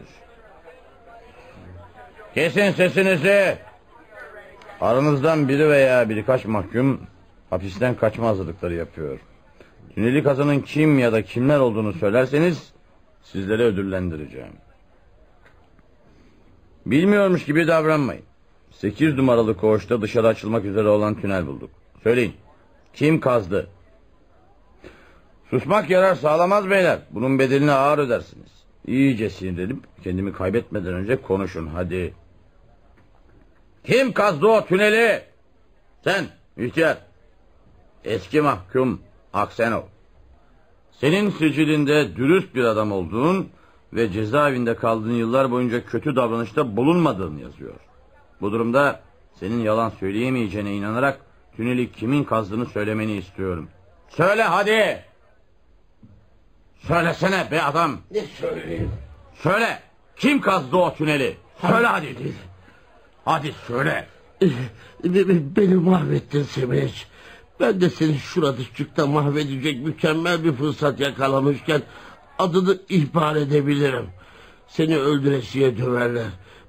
Kesin sesinizi. Aranızdan biri veya birkaç mahkum hapisten kaçma hazırlıkları yapıyor. Tüneli kazanın kim ya da kimler olduğunu söylerseniz sizleri ödüllendireceğim. Bilmiyormuş gibi davranmayın. 8 numaralı koğuşta dışarı açılmak üzere olan tünel bulduk. Söyleyin. Kim kazdı? Susmak yarar sağlamaz beyler. Bunun bedelini ağır ödersiniz. İyice sinirlenip kendimi kaybetmeden önce konuşun hadi. Kim kazdı o tüneli? Sen ihtiyar. Eski mahkum Aksenov. Senin sicilinde dürüst bir adam olduğun ve cezaevinde kaldığın yıllar boyunca kötü davranışta bulunmadığın yazıyor. Bu durumda senin yalan söyleyemeyeceğine inanarak tüneli kimin kazdığını söylemeni istiyorum. Söyle hadi. Söylesene be adam. Ne söyleyeyim? Söyle. Kim kazdı o tüneli? Söyle hadi. Hadi söyle. Beni mahvettin Semeniç. Ben de seni şuracıkta mahvedecek mükemmel bir fırsat yakalamışken adını ihbar edebilirim. Seni öldüresiye döverler.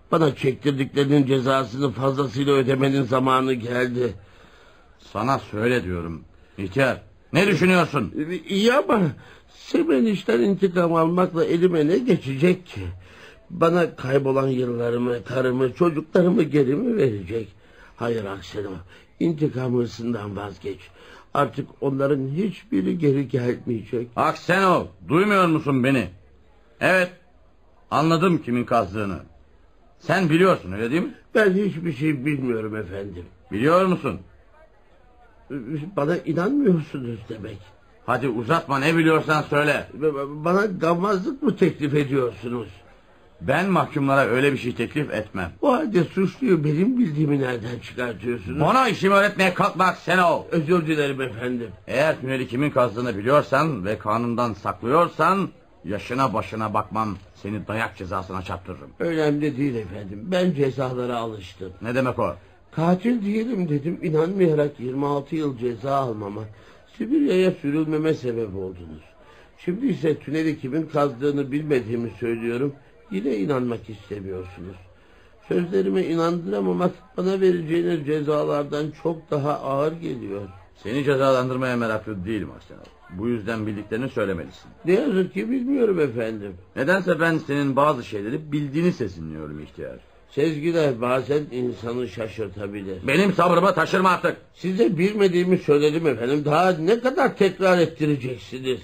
Bana çektirdiklerinin cezasını fazlasıyla ödemenin zamanı geldi. Sana söyle diyorum. İhtiyar, ne düşünüyorsun? İyi ama Semeniş'ten intikam almakla elime ne geçecek ki? Bana kaybolan yıllarımı, karımı, çocuklarımı geri mi verecek? Hayır Aksenov, intikam hırsından vazgeç. Artık onların hiçbiri geri gelmeyecek. Aksenov, duymuyor musun beni? Evet, anladım kimin kazdığını. Sen biliyorsun, öyle değil mi? Ben hiçbir şey bilmiyorum efendim. Biliyor musun? Bana inanmıyorsunuz demek. Hadi uzatma, ne biliyorsan söyle. Bana gammazlık mı teklif ediyorsunuz? Ben mahkumlara öyle bir şey teklif etmem. O halde suçluyu benim bildiğimi nereden çıkartıyorsunuz? Bana işimi öğretmeye kalkma Aksenov. Özür dilerim efendim. Eğer tüneli kimin kazdığını biliyorsan ve kanundan saklıyorsan... yaşına başına bakmam, seni dayak cezasına çarptırırım. Önemli değil efendim, ben cezalara alıştım. Ne demek o? Katil değilim dedim, inanmayarak 26 yıl ceza almama, Sibirya'ya sürülmeme sebep oldunuz. Şimdi ise tüneli kimin kazdığını bilmediğimi söylüyorum, yine inanmak istemiyorsunuz. Sözlerime inandıramamak bana vereceğiniz cezalardan çok daha ağır geliyor. Seni cezalandırmaya meraklı değilim Aksenov. Bu yüzden bildiklerini söylemelisin. Ne yazık ki bilmiyorum efendim. Nedense ben senin bazı şeyleri bildiğini sezinliyorum ihtiyar. Sezgiler bazen insanı şaşırtabilir. Benim sabrımı taşırma artık. Size bilmediğimi söyledim efendim. Daha ne kadar tekrar ettireceksiniz?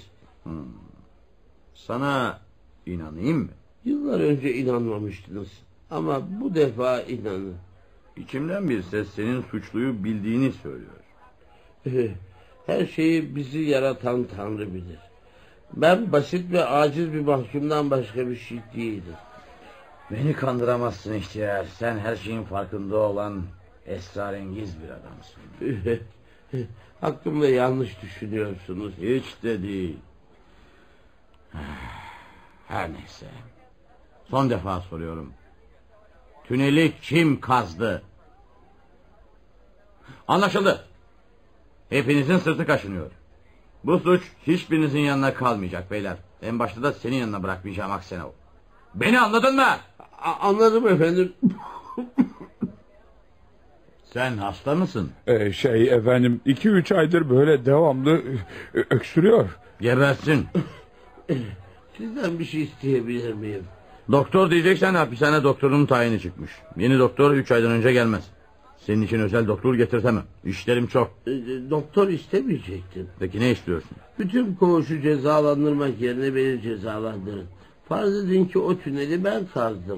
Sana inanayım mı? Yıllar önce inanmamıştınız. Ama bu defa inanın. İçimden bir ses senin suçluyu bildiğini söylüyor. Her şeyi bizi yaratan Tanrı bilir. Ben basit ve aciz bir mahkumdan başka bir şey değilim. Beni kandıramazsın ihtiyar. Sen her şeyin farkında olan esrarengiz bir adamsın. Hakkımda yanlış düşünüyorsunuz. Hiç de değil. Her neyse. Son defa soruyorum. Tüneli kim kazdı? Anlaşıldı. Hepinizin sırtı kaşınıyor. Bu suç hiçbirinizin yanına kalmayacak beyler. En başta da senin yanına bırakmayacağım Aksenov. Beni anladın mı? Anladım efendim. Sen hasta mısın? Efendim 2-3 aydır böyle devamlı öksürüyor. Gebersin. Sizden bir şey isteyebilir miyim? Doktor diyeceksen hapishane doktorunun tayini çıkmış. Yeni doktor 3 aydan önce gelmez. Senin için özel doktor getirtemem. İşlerim çok. Doktor istemeyecektim. Peki ne istiyorsun? Bütün koğuşu cezalandırmak yerine beni cezalandırın. Farz edin ki o tüneli ben kazdım.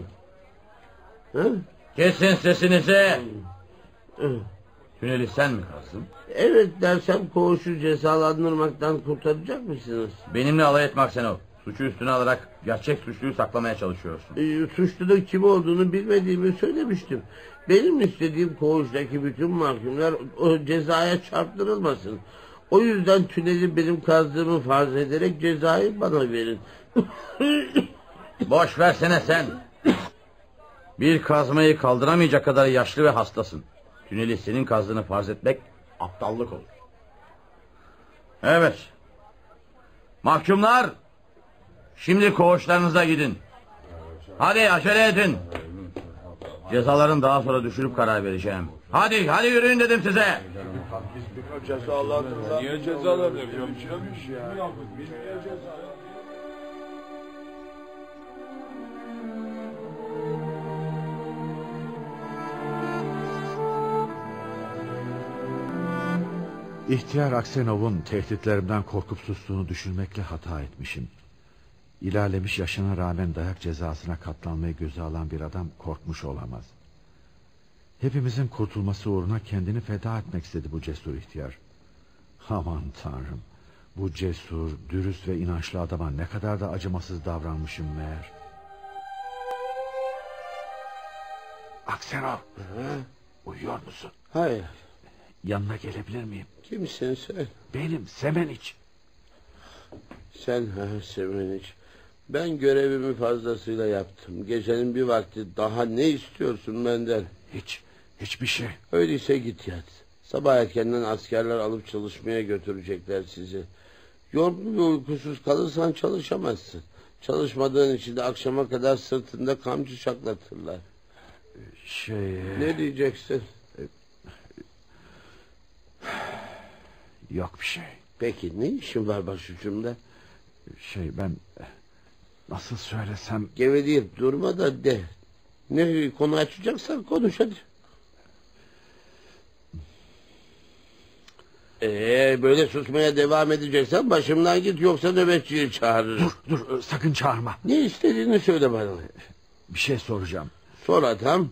Kesin sesinizi. Tüneli sen mi kazdın? Evet dersem koğuşu cezalandırmaktan kurtaracak mısınız? Benimle alay etme Aksenov. Suçu üstüne alarak gerçek suçluyu saklamaya çalışıyorsun. Suçlunun kim olduğunu bilmediğimi söylemiştim. Benim istediğim koğuştaki bütün mahkumlar o cezaya çarptırılmasın. O yüzden tüneli benim kazdığımı farz ederek cezayı bana verin. Boş versene sen. Bir kazmayı kaldıramayacak kadar yaşlı ve hastasın. Tüneli senin kazdığını farz etmek aptallık olur. Evet. Mahkumlar, şimdi koğuşlarınıza gidin. Hadi acele edin. Cezaların daha sonra düşürüp karar vereceğim. Hadi yürüyün dedim size. Niye cezalandırıyor? İhtiyar Aksenov'un tehditlerimden korkup sustuğunu düşünmekle hata etmişim. İlerlemiş yaşına rağmen dayak cezasına katlanmayı göze alan bir adam korkmuş olamaz. Hepimizin kurtulması uğruna kendini feda etmek istedi bu cesur ihtiyar. Aman Tanrım, bu cesur, dürüst ve inançlı adama ne kadar da acımasız davranmışım meğer. Aksenov, uyuyor musun? Hayır. Yanına gelebilir miyim? Kimsin sen? Benim, Semeniç. Sen Semeniç. Ben görevimi fazlasıyla yaptım. Gecenin bir vakti daha ne istiyorsun benden? Hiçbir şey. Öyleyse git yat. Sabah erkenden askerler alıp çalışmaya götürecekler sizi. Yorgun ve uykusuz kalırsan çalışamazsın. Çalışmadığın için de akşama kadar sırtında kamçı şaklatırlar. Ne diyeceksin? Yok bir şey. Peki ne işin var başucumda? Ben nasıl söylesem... Geveleyip durma da de. Ne konu açacaksan konuş hadi. Böyle susmaya devam edeceksen başımdan git, yoksa nöbetçiyi çağırırım. Dur sakın çağırma. Ne istediğini söyle bana. Bir şey soracağım. Sor adam.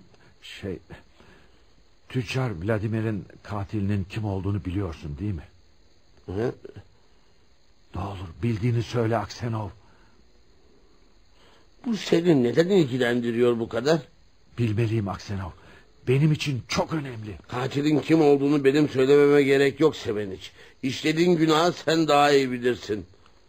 Tüccar Vladimir'in katilinin kim olduğunu biliyorsun değil mi? Hı? Ne olur bildiğini söyle Aksenov. Bu seni neden ilgilendiriyor bu kadar? Bilmeliyim Aksenov. Benim için çok önemli. Katilin kim olduğunu benim söylememe gerek yok Semeniç. İşlediğin günahı sen daha iyi bilirsin.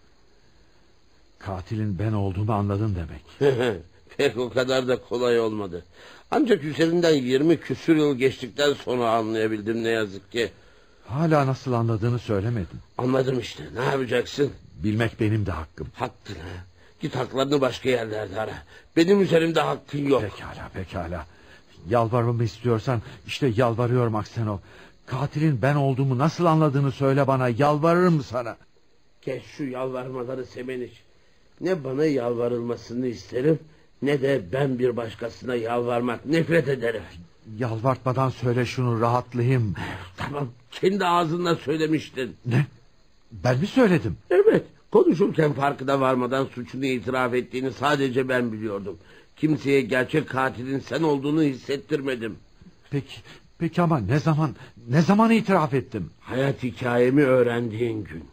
Katilin ben olduğumu anladın demek. Pek o kadar da kolay olmadı. Ancak üzerinden 20 küsur yıl geçtikten sonra anlayabildim ne yazık ki. Hala nasıl anladığını söylemedin. Anladım işte, ne yapacaksın? Bilmek benim de hakkım. Hakkın ha. Git haklarını başka yerlerde ara. Benim üzerimde hakkın yok. Pekala. Yalvarmamı istiyorsan işte yalvarıyorum Aksenov. Katilin ben olduğumu nasıl anladığını söyle bana, yalvarırım sana. Kes şu yalvarmaları Semeniç. Ne bana yalvarılmasını isterim, ne de ben bir başkasına yalvarmak, nefret ederim. Yalvartmadan söyle şunu, rahatlayayım. Tamam, kendi ağzınla söylemiştin. Ne? Ben mi söyledim? Evet, konuşurken farkına varmadan suçunu itiraf ettiğini sadece ben biliyordum. Kimseye gerçek katilin sen olduğunu hissettirmedim. Peki ama ne zaman itiraf ettim? Hayat hikayemi öğrendiğin gün.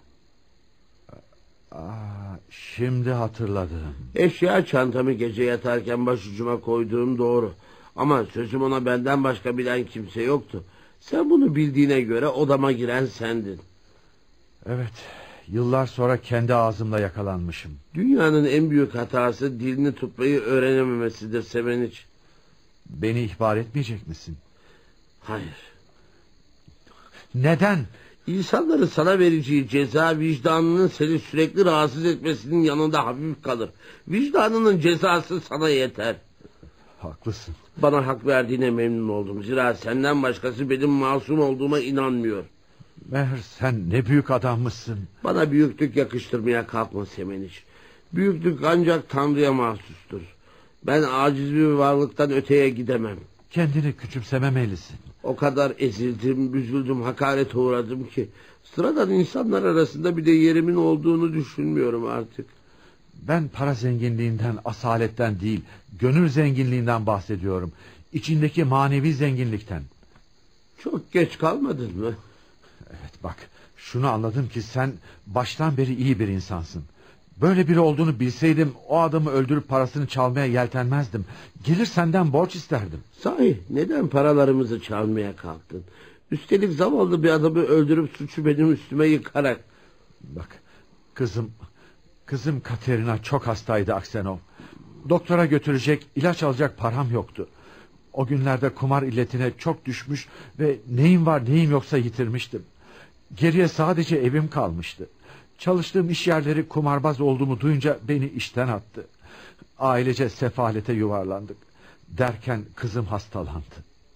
Şimdi hatırladım. Eşya çantamı gece yatarken başucuma koyduğum doğru. Ama sözüm ona benden başka bilen kimse yoktu. Sen bunu bildiğine göre odama giren sendin. Evet, yıllar sonra kendi ağzımla yakalanmışım. Dünyanın en büyük hatası dilini tutmayı öğrenememesidir Semeniç. Beni ihbar etmeyecek misin? Hayır. Neden? İnsanları sana vereceği ceza vicdanının seni sürekli rahatsız etmesinin yanında hafif kalır. Vicdanının cezası sana yeter. Haklısın. Bana hak verdiğine memnun oldum. Zira senden başkası benim masum olduğuma inanmıyor. Meğer sen ne büyük adammışsın. Bana büyüklük yakıştırmaya kalkma Semeniç. Büyüklük ancak Tanrı'ya mahsustur. Ben aciz bir varlıktan öteye gidemem. Kendini küçümsememelisin. O kadar ezildim, üzüldüm, hakarete uğradım ki sıradan insanlar arasında bir de yerimin olduğunu düşünmüyorum artık. Ben para zenginliğinden, asaletten değil, gönül zenginliğinden bahsediyorum. İçindeki manevi zenginlikten. Çok geç kalmadın mı? Evet bak, şunu anladım ki sen baştan beri iyi bir insansın. Böyle biri olduğunu bilseydim o adamı öldürüp parasını çalmaya yeltenmezdim. Gelir senden borç isterdim. Sahi neden paralarımızı çalmaya kalktın? Üstelik zavallı bir adamı öldürüp suçu benim üstüme yıkarak. Bak kızım Katerina çok hastaydı Aksenov. Doktora götürecek, ilaç alacak param yoktu. O günlerde kumar illetine çok düşmüş ve neyim var neyim yoksa yitirmiştim. Geriye sadece evim kalmıştı. Çalıştığım iş yerleri kumarbaz olduğumu duyunca beni işten attı. Ailece sefalete yuvarlandık. Derken kızım hastalandı.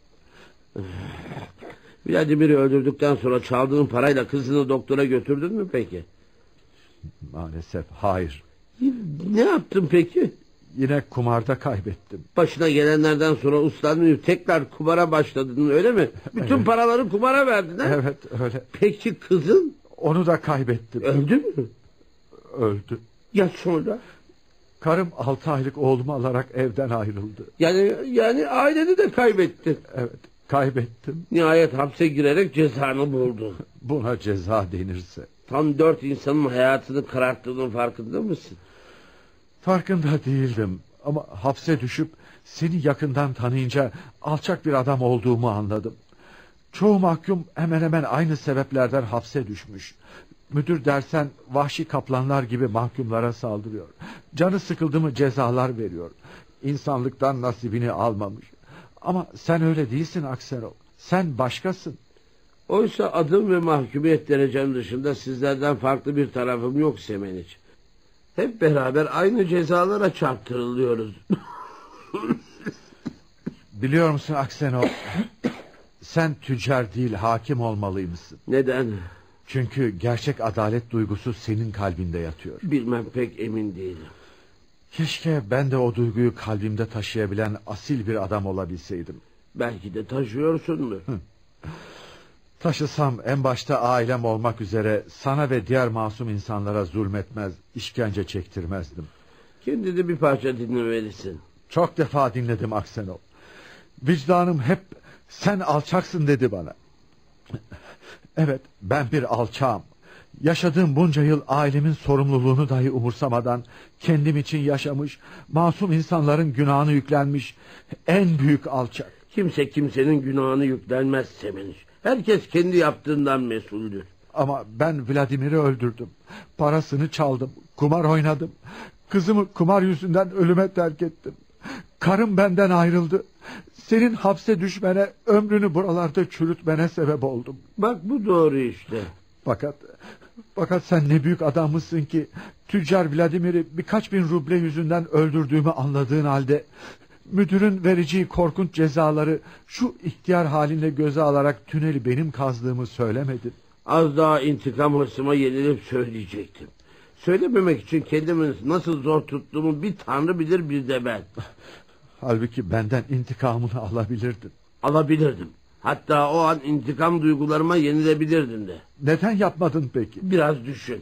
Vladimir'i öldürdükten sonra çaldığın parayla kızını doktora götürdün mü peki? Maalesef hayır. Ne yaptın peki? Yine kumarda kaybettim. Başına gelenlerden sonra uslanmayıp tekrar kumara başladın öyle mi? Bütün evet. Paraları kumara verdin ha? Evet öyle. Peki kızın? Onu da kaybettim. Öldü mü? Öldü. Ya sonra? Karım 6 aylık oğlumu alarak evden ayrıldı. Yani aileni de kaybettin. Evet kaybettim. Nihayet hapse girerek cezanı buldun. Buna ceza denirse. Tam 4 insanın hayatını kararttığının farkında mısın? Farkında değildim ama hapse düşüp seni yakından tanıyınca alçak bir adam olduğumu anladım. Çoğu mahkum hemen hemen aynı sebeplerden hapse düşmüş. Müdür dersen vahşi kaplanlar gibi mahkumlara saldırıyor. Canı sıkıldı mı cezalar veriyor. İnsanlıktan nasibini almamış. Ama sen öyle değilsin Aksenov. Sen başkasın. Oysa adım ve mahkumiyet derecem dışında sizlerden farklı bir tarafım yok Semeniç. Hep beraber aynı cezalara çarptırılıyoruz. Biliyor musun Aksenov? Sen tüccar değil, hakim olmalıymışsın. Neden? Çünkü gerçek adalet duygusu senin kalbinde yatıyor. Bilmem, pek emin değilim. Keşke ben de o duyguyu kalbimde taşıyabilen asil bir adam olabilseydim. Belki de taşıyorsundur. Taşısam en başta ailem olmak üzere sana ve diğer masum insanlara zulmetmez, işkence çektirmezdim. Kendini bir parça dinlemelisin. Çok defa dinledim Aksenov. Vicdanım hep sen alçaksın dedi bana. Evet, ben bir alçağım. Yaşadığım bunca yıl ailemin sorumluluğunu dahi umursamadan kendim için yaşamış, masum insanların günahını yüklenmiş en büyük alçak. Kimse kimsenin günahını yüklenmez Semeniç. Herkes kendi yaptığından mesuldür. Ama ben Vladimir'i öldürdüm. Parasını çaldım, kumar oynadım. Kızımı kumar yüzünden ölüme terk ettim. Karım benden ayrıldı. Senin hapse düşmene, ömrünü buralarda çürütmene sebep oldum. Bak bu doğru işte. Fakat sen ne büyük adammışsın ki tüccar Vladimir'i birkaç bin ruble yüzünden öldürdüğümü anladığın halde müdürün vereceği korkunç cezaları şu ihtiyar halinle göze alarak tüneli benim kazdığımı söylemedin. Az daha intikam hırsıma yenilip söyleyecektim. Söylememek için kendimi nasıl zor tuttuğumu bir tanrı bilir, bir de ben. Halbuki benden intikamını alabilirdin. Alabilirdim. Hatta o an intikam duygularıma yenilebilirdin de. Neden yapmadın peki? Biraz düşün.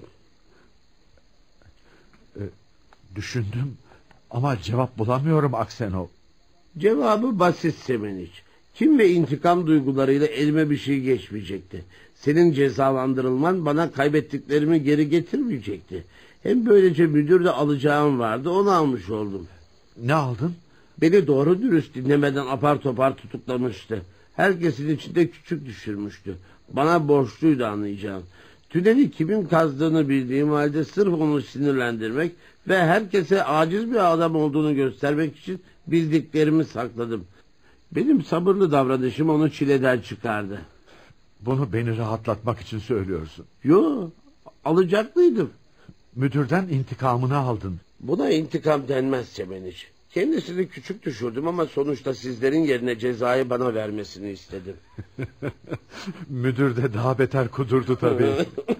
Düşündüm ama cevap bulamıyorum Aksenov. Cevabı basit Semeniç. Kim ve intikam duygularıyla elime bir şey geçmeyecekti. Senin cezalandırılman bana kaybettiklerimi geri getirmeyecekti. Hem böylece müdür de alacağım vardı, onu almış oldum. Ne aldın? Beni doğru dürüst dinlemeden apar topar tutuklamıştı. Herkesin içinde küçük düşürmüştü. Bana borçluydu, anlayacağım. Tüneli kimin kazdığını bildiğim halde sırf onu sinirlendirmek ve herkese aciz bir adam olduğunu göstermek için bildiklerimi sakladım. Benim sabırlı davranışım onu çileden çıkardı. Bunu beni rahatlatmak için söylüyorsun. Yo, alacaklıydım. Müdürden intikamını aldın. Buna intikam denmez Semeniç. Kendisini küçük düşürdüm ama sonuçta sizlerin yerine cezayı bana vermesini istedim. Müdür de daha beter kudurdu tabii.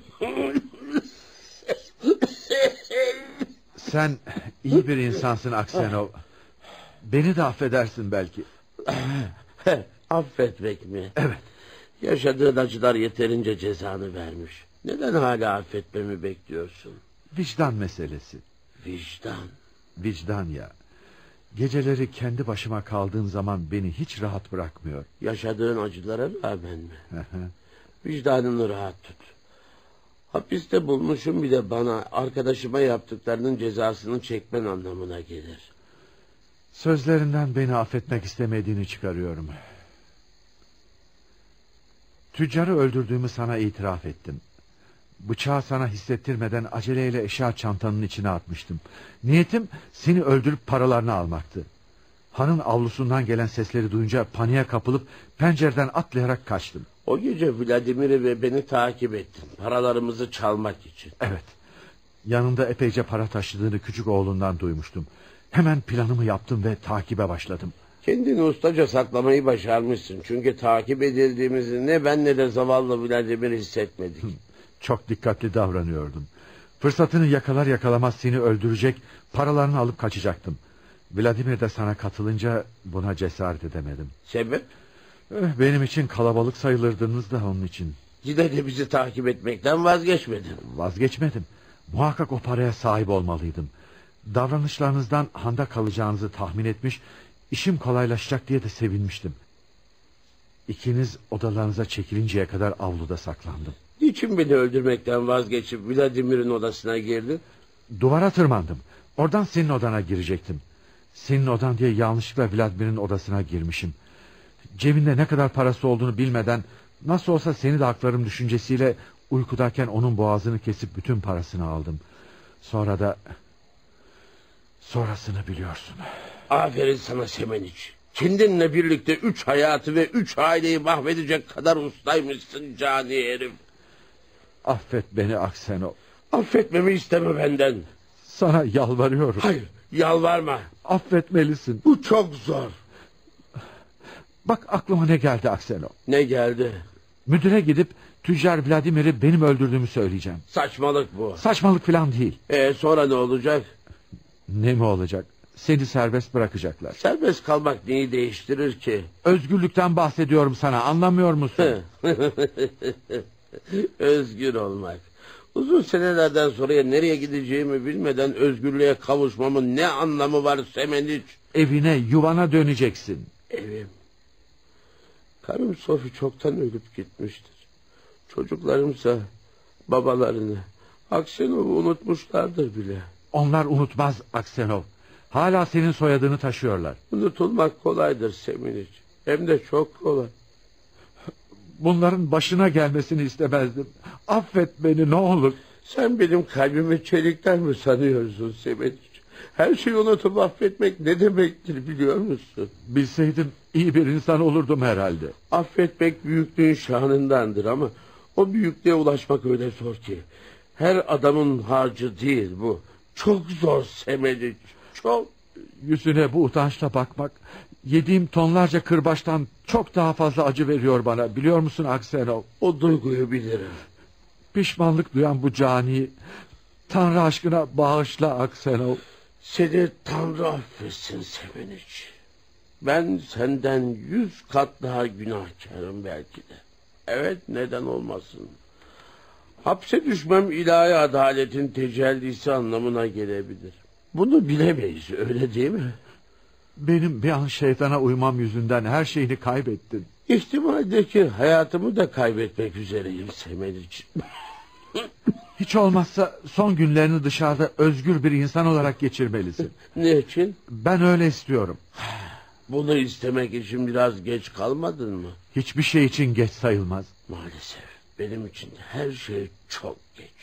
Sen iyi bir insansın Aksenov. Beni de affedersin belki. Affetmek mi? Evet. Yaşadığın acılar yeterince cezanı vermiş. Neden hala affetmemi bekliyorsun? Vicdan meselesi. Vicdan. Vicdan ya. Geceleri kendi başıma kaldığım zaman beni hiç rahat bırakmıyor. Yaşadığın acılara rağmen mi? Vicdanını rahat tut. Hapiste bulmuşum bir de bana arkadaşıma yaptıklarının cezasını çekmen anlamına gelir. Sözlerinden beni affetmek istemediğini çıkarıyorum. Tüccarı öldürdüğümü sana itiraf ettim. Bıçağı sana hissettirmeden aceleyle eşya çantanın içine atmıştım. Niyetim seni öldürüp paralarını almaktı. Hanın avlusundan gelen sesleri duyunca paniğe kapılıp pencereden atlayarak kaçtım. O gece Vladimir'i ve beni takip ettin. Paralarımızı çalmak için. Evet. Yanında epeyce para taşıdığını küçük oğlundan duymuştum. Hemen planımı yaptım ve takibe başladım. Kendini ustaca saklamayı başarmışsın. Çünkü takip edildiğimizi ne ben ne de zavallı Vladimir hissetmedik. Çok dikkatli davranıyordum. Fırsatını yakalar yakalamaz seni öldürecek, paralarını alıp kaçacaktım. Vladimir de sana katılınca buna cesaret edemedim. Sebep? Benim için kalabalık sayılırdınız da onun için. Yine de bizi takip etmekten vazgeçmedin. Vazgeçmedim. Muhakkak o paraya sahip olmalıydım. Davranışlarınızdan handa kalacağınızı tahmin etmiş, işim kolaylaşacak diye de sevinmiştim. İkiniz odalarınıza çekilinceye kadar avluda saklandım. Niçin beni öldürmekten vazgeçip Vladimir'in odasına girdin? Duvara tırmandım. Oradan senin odana girecektim. Senin odan diye yanlışlıkla Vladimir'in odasına girmişim. Cebinde ne kadar parası olduğunu bilmeden nasıl olsa seni de haklarım düşüncesiyle uykudayken onun boğazını kesip bütün parasını aldım. Sonra da sonrasını biliyorsun. Aferin sana Semeniç. Kendinle birlikte 3 hayatı ve 3 aileyi mahvedecek kadar ustaymışsın cani herif. Affet beni Aksenov. Affetmemi isteme benden. Sana yalvarıyorum. Hayır, yalvarma. Affetmelisin. Bu çok zor. Bak aklıma ne geldi Aksenov. Ne geldi? Müdüre gidip tüccar Vladimir'i benim öldürdüğümü söyleyeceğim. Saçmalık bu. Saçmalık falan değil. Sonra ne olacak? Ne mi olacak? Seni serbest bırakacaklar. Serbest kalmak neyi değiştirir ki? Özgürlükten bahsediyorum sana, anlamıyor musun? Özgür olmak. Uzun senelerden sonra nereye gideceğimi bilmeden özgürlüğe kavuşmamın ne anlamı var Semeniç? Evine, yuvana döneceksin. Evim. Karım Sofi çoktan ölüp gitmiştir. Çocuklarımsa babalarını, Aksenov'u unutmuşlardır bile. Onlar unutmaz Aksenov. Hala senin soyadını taşıyorlar. Unutulmak kolaydır Semeniç. Hem de çok kolay. Bunların başına gelmesini istemezdim. Affet beni ne olur. Sen benim kalbimi çelikten mi sanıyorsun Semeniç? Her şeyi unutup affetmek ne demektir biliyor musun? Bilseydim iyi bir insan olurdum herhalde. Affetmek büyüklüğün şanındandır ama o büyüklüğe ulaşmak öyle zor ki. Her adamın harcı değil bu. Çok zor Semeniç, çok. Yüzüne bu utançla bakmak, yediğim tonlarca kırbaçtan çok daha fazla acı veriyor bana. Biliyor musun Aksenov? O duyguyu bilirim. Pişmanlık duyan bu caniyi Tanrı aşkına bağışla Aksenov. Seni Tanrı affetsin Semeniç. Ben senden 100 kat daha günahkarım belki de. Evet, neden olmasın? Hapse düşmem ilahi adaletin tecellisi anlamına gelebilir. Bunu bilemeyiz, öyle değil mi? Benim bir an şeytana uymam yüzünden her şeyini kaybettin. İhtimaldeki hayatımı da kaybetmek üzereyim Semeniç. Hiç olmazsa son günlerini dışarıda özgür bir insan olarak geçirmelisin. Ne için? Ben öyle istiyorum. Bunu istemek için biraz geç kalmadın mı? Hiçbir şey için geç sayılmaz. Maalesef benim için her şey çok geç.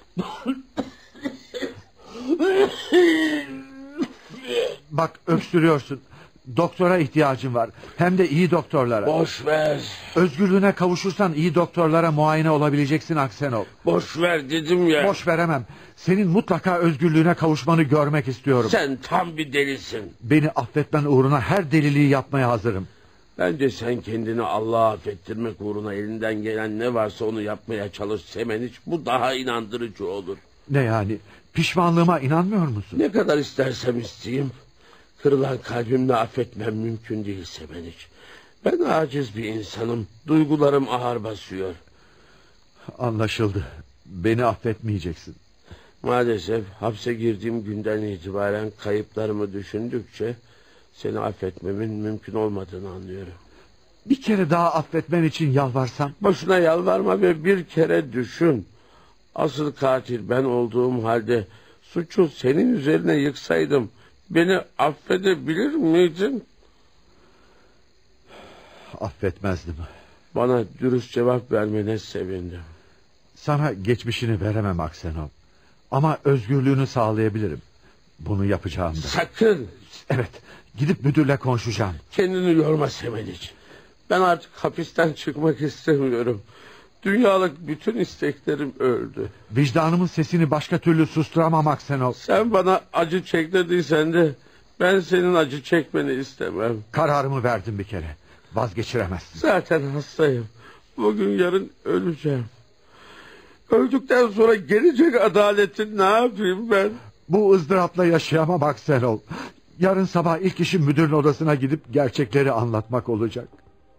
Bak öksürüyorsun. Doktora ihtiyacın var. Hem de iyi doktorlara. Boş ver. Özgürlüğüne kavuşursan iyi doktorlara muayene olabileceksin Aksenov. Boş ver dedim ya. Boş veremem. Senin mutlaka özgürlüğüne kavuşmanı görmek istiyorum. Sen tam bir delisin. Beni affetmen uğruna her deliliği yapmaya hazırım. Bence sen kendini Allah'a affettirmek uğruna elinden gelen ne varsa onu yapmaya çalış Semeniç. Bu daha inandırıcı olur. Ne yani? Pişmanlığıma inanmıyor musun? Ne kadar istersem isteyeyim. Kırılan kalbimle affetmem mümkün değil Semeniç. Ben aciz bir insanım. Duygularım ağır basıyor. Anlaşıldı. Beni affetmeyeceksin. Maalesef hapse girdiğim günden itibaren kayıplarımı düşündükçe seni affetmemin mümkün olmadığını anlıyorum. Bir kere daha affetmen için yalvarsam? Boşuna yalvarma ve bir kere düşün. Asıl katil ben olduğum halde suçu senin üzerine yıksaydım beni affedebilir miydin? Affetmezdim. Bana dürüst cevap vermene sevindim. Sana geçmişini veremem Aksenov. Ama özgürlüğünü sağlayabilirim. Bunu yapacağım da. Sakın. Evet, gidip müdürle konuşacağım. Kendini yorma Semeniç. Ben artık hapisten çıkmak istemiyorum. Dünyalık bütün isteklerim öldü. Vicdanımın sesini başka türlü susturamam Aksenov. Sen bana acı çektirdiysen de ben senin acı çekmeni istemem. Kararımı verdim bir kere. Vazgeçiremezsin. Zaten hastayım. Bugün yarın öleceğim. Öldükten sonra gelecek adaletin ne yapayım ben? Bu ızdırapla yaşayamam Aksenov. Yarın sabah ilk işim müdürün odasına gidip gerçekleri anlatmak olacak.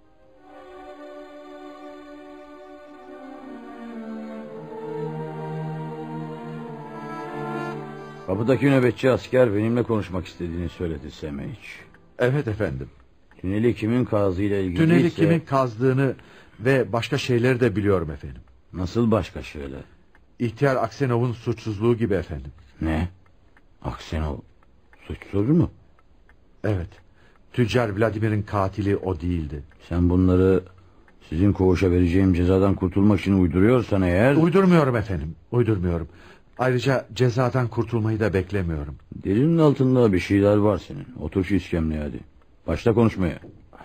Kapıdaki nöbetçi asker benimle konuşmak istediğini söyledi Semeniç. Evet efendim. Tüneli kimin kazdığıyla ilgili Tüneli kimin kazdığını ve başka şeyleri de biliyorum efendim. Nasıl başka şeyler? İhtiyar Aksenov'un suçsuzluğu gibi efendim. Ne? Aksenov suçsuz mu? Evet. Tüccar Vladimir'in katili o değildi. Sen bunları sizin koğuşa vereceğim cezadan kurtulmak için uyduruyorsan eğer... Uydurmuyorum efendim. Uydurmuyorum. Ayrıca cezadan kurtulmayı da beklemiyorum. Dilinin altında bir şeyler var senin. Otur şu iskemleye hadi. Başla konuşmaya.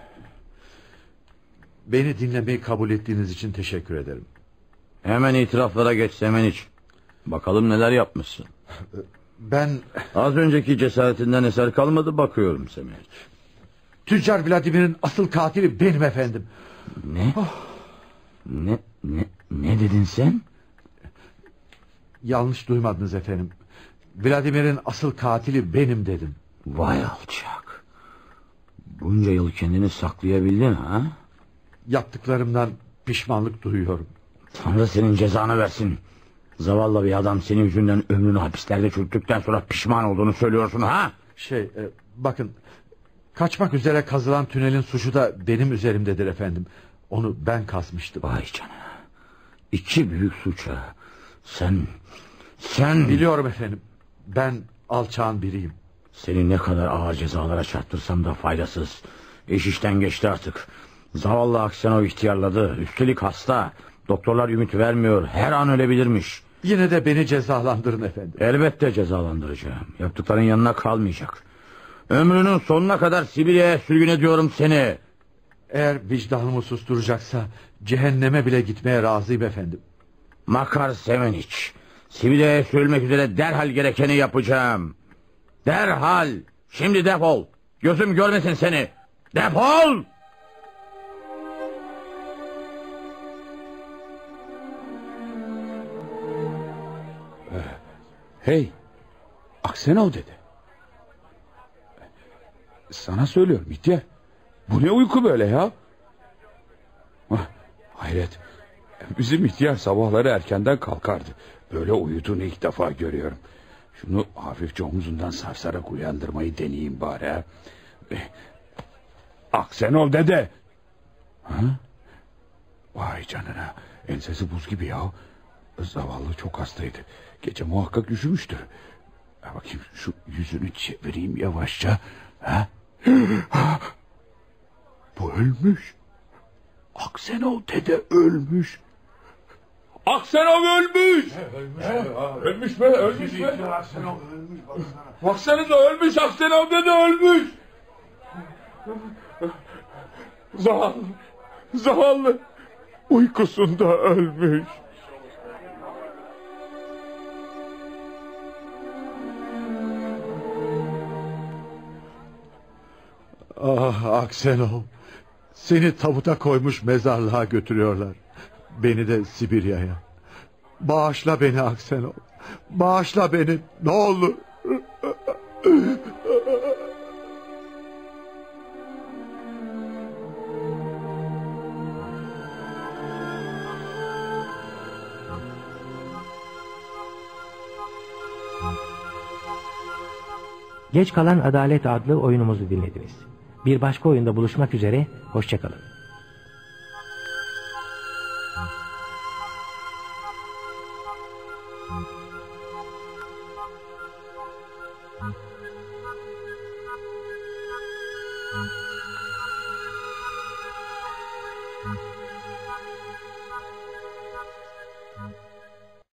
Beni dinlemeyi kabul ettiğiniz için teşekkür ederim. Hemen itiraflara geç Semeniç. Bakalım neler yapmışsın. Ben... Az önceki cesaretinden eser kalmadı bakıyorum Semeniç. Tüccar Vladimir'in asıl katili benim efendim. Ne? Ne dedin sen? Yanlış duymadınız efendim. Vladimir'in asıl katili benim dedim. Vay alçak. Bunca yıl kendini saklayabildin ha? Yaptıklarımdan pişmanlık duyuyorum. Tanrı senin cezanı versin. Zavallı bir adam senin yüzünden ömrünü hapislerde çürüttükten sonra pişman olduğunu söylüyorsun ha? Bakın, kaçmak üzere kazılan tünelin suçu da benim üzerimdedir efendim. Onu ben kazmıştım. Vay canına. İki büyük suça. Sen... Biliyorum efendim. Ben alçağın biriyim. Seni ne kadar ağır cezalara çarptırsam da faydasız. İş işten geçti artık. Zavallı Aksenov ihtiyarladı. Üstelik hasta. Doktorlar ümit vermiyor. Her an ölebilirmiş. Yine de beni cezalandırın efendim. Elbette cezalandıracağım. Yaptıkların yanına kalmayacak. Ömrünün sonuna kadar Sibirya'ya sürgün ediyorum seni. Eğer vicdanımı susturacaksa cehenneme bile gitmeye razıyım efendim. Makar Semeniç, Sibirya'ya sürülmek üzere derhal gerekeni yapacağım. Derhal. Şimdi defol. Gözüm görmesin seni. Defol. Hey, Aksenov dedi. Sana söylüyorum ihtiyar. Bu ne uyku böyle ya? Hayret. Bizim ihtiyar sabahları erkenden kalkardı. Böyle uyuduğunu ilk defa görüyorum. Şunu hafifçe omzundan sarsarak uyandırmayı deneyeyim bari ha. Aksenov dede. Ha? Vay canına. Ensesi buz gibi ya. Zavallı çok hastaydı. Gece muhakkak üşümüştür. Bakayım şu yüzünü çevireyim yavaşça. Ha? Bu ölmüş. Aksenov dede ölmüş. Aksenov ölmüş. Ölmüş mü? Ölmüş mü? Baksanıza ölmüş. Aksenov dede ölmüş. Zavallı. Uykusunda ölmüş. Ah Aksenov. Seni tabuta koymuş mezarlığa götürüyorlar. Beni de Sibirya'ya. Bağışla beni Aksenov. Bağışla beni ne olur. Geç Kalan Adalet adlı oyunumuzu dinlediniz. Bir başka oyunda buluşmak üzere, hoşça kalın.